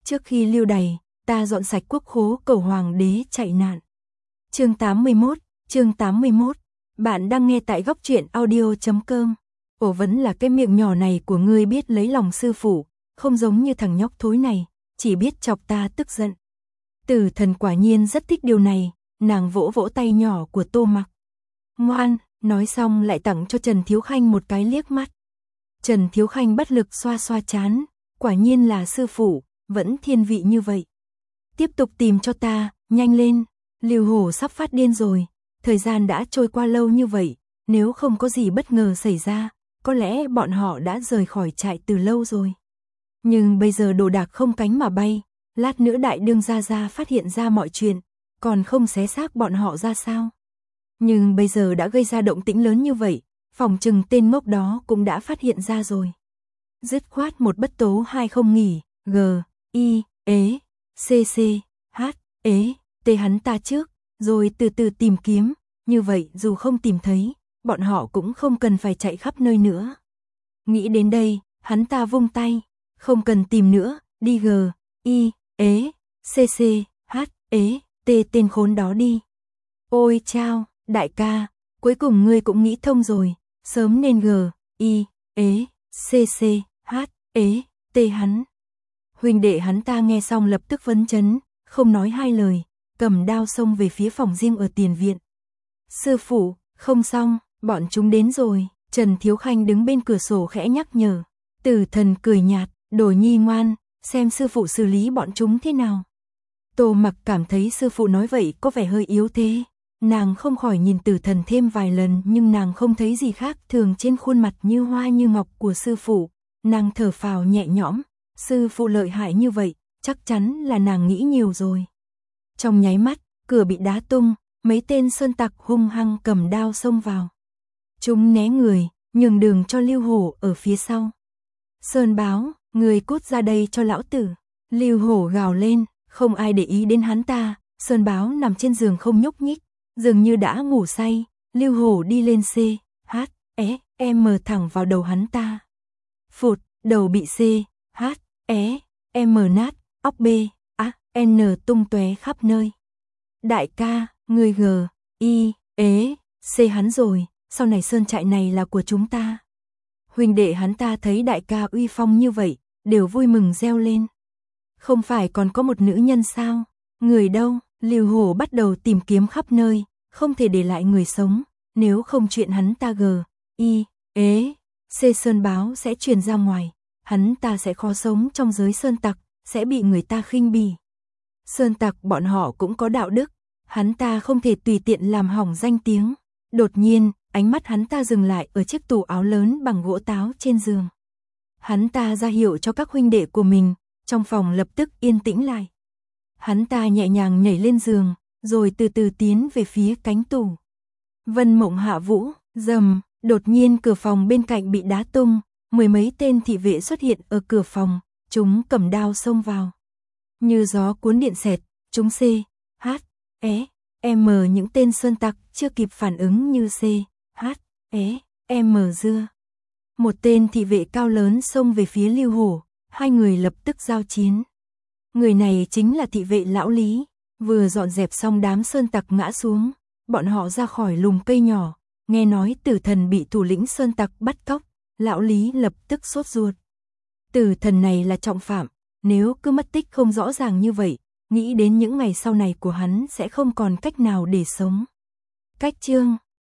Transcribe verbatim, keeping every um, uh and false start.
Trước khi lưu đày, ta dọn sạch quốc khố cầu hoàng đế chạy nạn. Chương tám mươi mốt, chương tám mươi mốt. Bạn đang nghe tại góc truyện audio chấm com. Ổ vẫn là cái miệng nhỏ này của ngươi biết lấy lòng sư phụ, không giống như thằng nhóc thối này, chỉ biết chọc ta tức giận. Tử Thần quả nhiên rất thích điều này, nàng vỗ vỗ tay nhỏ của Tô Mặc. Ngoan, nói xong lại tặng cho Trần Thiếu Khanh một cái liếc mắt. Trần Thiếu Khanh bất lực xoa xoa chán, quả nhiên là sư phụ, vẫn thiên vị như vậy. Tiếp tục tìm cho ta, nhanh lên, Lưu Hổ sắp phát điên rồi, thời gian đã trôi qua lâu như vậy, nếu không có gì bất ngờ xảy ra, có lẽ bọn họ đã rời khỏi trại từ lâu rồi. Nhưng bây giờ đồ đạc không cánh mà bay, lát nữa đại đương gia gia phát hiện ra mọi chuyện, còn không xé xác bọn họ ra sao? Nhưng bây giờ đã gây ra động tĩnh lớn như vậy, phòng trừng tên ngốc đó cũng đã phát hiện ra rồi. Dứt khoát một bất tố hai không nghỉ, G, I, ế, C, C, H, ế, T hắn ta trước, rồi từ từ tìm kiếm, như vậy dù không tìm thấy, bọn họ cũng không cần phải chạy khắp nơi nữa. Nghĩ đến đây, hắn ta vung tay, không cần tìm nữa, đi G, I, ế, C, C, H, ế, T tên khốn đó đi. Ôi chao, đại ca, cuối cùng ngươi cũng nghĩ thông rồi, sớm nên G, I, ế, C, C, H, ế, T hắn. Huynh đệ hắn ta nghe xong lập tức phấn chấn, không nói hai lời, cầm đao xông về phía phòng riêng ở tiền viện. Sư phụ, không xong, bọn chúng đến rồi, Trần Thiếu Khanh đứng bên cửa sổ khẽ nhắc nhở. Tử Thần cười nhạt, Đồ nhi ngoan, xem sư phụ xử lý bọn chúng thế nào. Tô Mặc cảm thấy sư phụ nói vậy có vẻ hơi yếu thế. Nàng không khỏi nhìn Tử Thần thêm vài lần nhưng nàng không thấy gì khác thường trên khuôn mặt như hoa như ngọc của sư phụ. Nàng thở phào nhẹ nhõm, sư phụ lợi hại như vậy, chắc chắn là nàng nghĩ nhiều rồi. Trong nháy mắt, cửa bị đá tung, mấy tên sơn tặc hung hăng cầm đao xông vào. Chúng né người, nhường đường cho Lưu Hổ ở phía sau. Sơn Báo, người cút ra đây cho lão tử. Lưu Hổ gào lên, không ai để ý đến hắn ta. Sơn Báo nằm trên giường không nhúc nhích, dường như đã ngủ say. Lưu Hổ đi lên C, H, E, M thẳng vào đầu hắn ta. Phụt, đầu bị C, H, E, M nát, óc B, A, N tung tóe khắp nơi. Đại ca, người G, I, ế, C hắn rồi, sau này sơn trại này là của chúng ta. Huynh đệ hắn ta thấy đại ca uy phong như vậy, đều vui mừng reo lên. Không phải còn có một nữ nhân sao? Người đâu? Lưu Hổ bắt đầu tìm kiếm khắp nơi, không thể để lại người sống, nếu không chuyện hắn ta G, I, ế, C Sơn Báo sẽ truyền ra ngoài, hắn ta sẽ khó sống trong giới sơn tặc, sẽ bị người ta khinh bỉ. Sơn tặc bọn họ cũng có đạo đức, hắn ta không thể tùy tiện làm hỏng danh tiếng. Đột nhiên, ánh mắt hắn ta dừng lại ở chiếc tủ áo lớn bằng gỗ táo trên giường. Hắn ta ra hiệu cho các huynh đệ của mình, trong phòng lập tức yên tĩnh lại. Hắn ta nhẹ nhàng nhảy lên giường, rồi từ từ tiến về phía cánh tủ. Vân Mộng Hạ Vũ, rầm, đột nhiên cửa phòng bên cạnh bị đá tung, mười mấy tên thị vệ xuất hiện ở cửa phòng, chúng cầm đao xông vào. Như gió cuốn điện xẹt, chúng C, H, E, M những tên sơn tặc chưa kịp phản ứng như C, H, E, M dưa. Một tên thị vệ cao lớn xông về phía Lưu Hổ, hai người lập tức giao chiến. Người này chính là thị vệ lão Lý, vừa dọn dẹp xong đám sơn tặc ngã xuống, bọn họ ra khỏi lùm cây nhỏ, nghe nói Tử Thần bị thủ lĩnh sơn tặc bắt cóc, lão Lý lập tức sốt ruột. Tử Thần này là trọng phạm, nếu cứ mất tích không rõ ràng như vậy, nghĩ đến những ngày sau này của hắn sẽ không còn cách nào để sống. Cách chương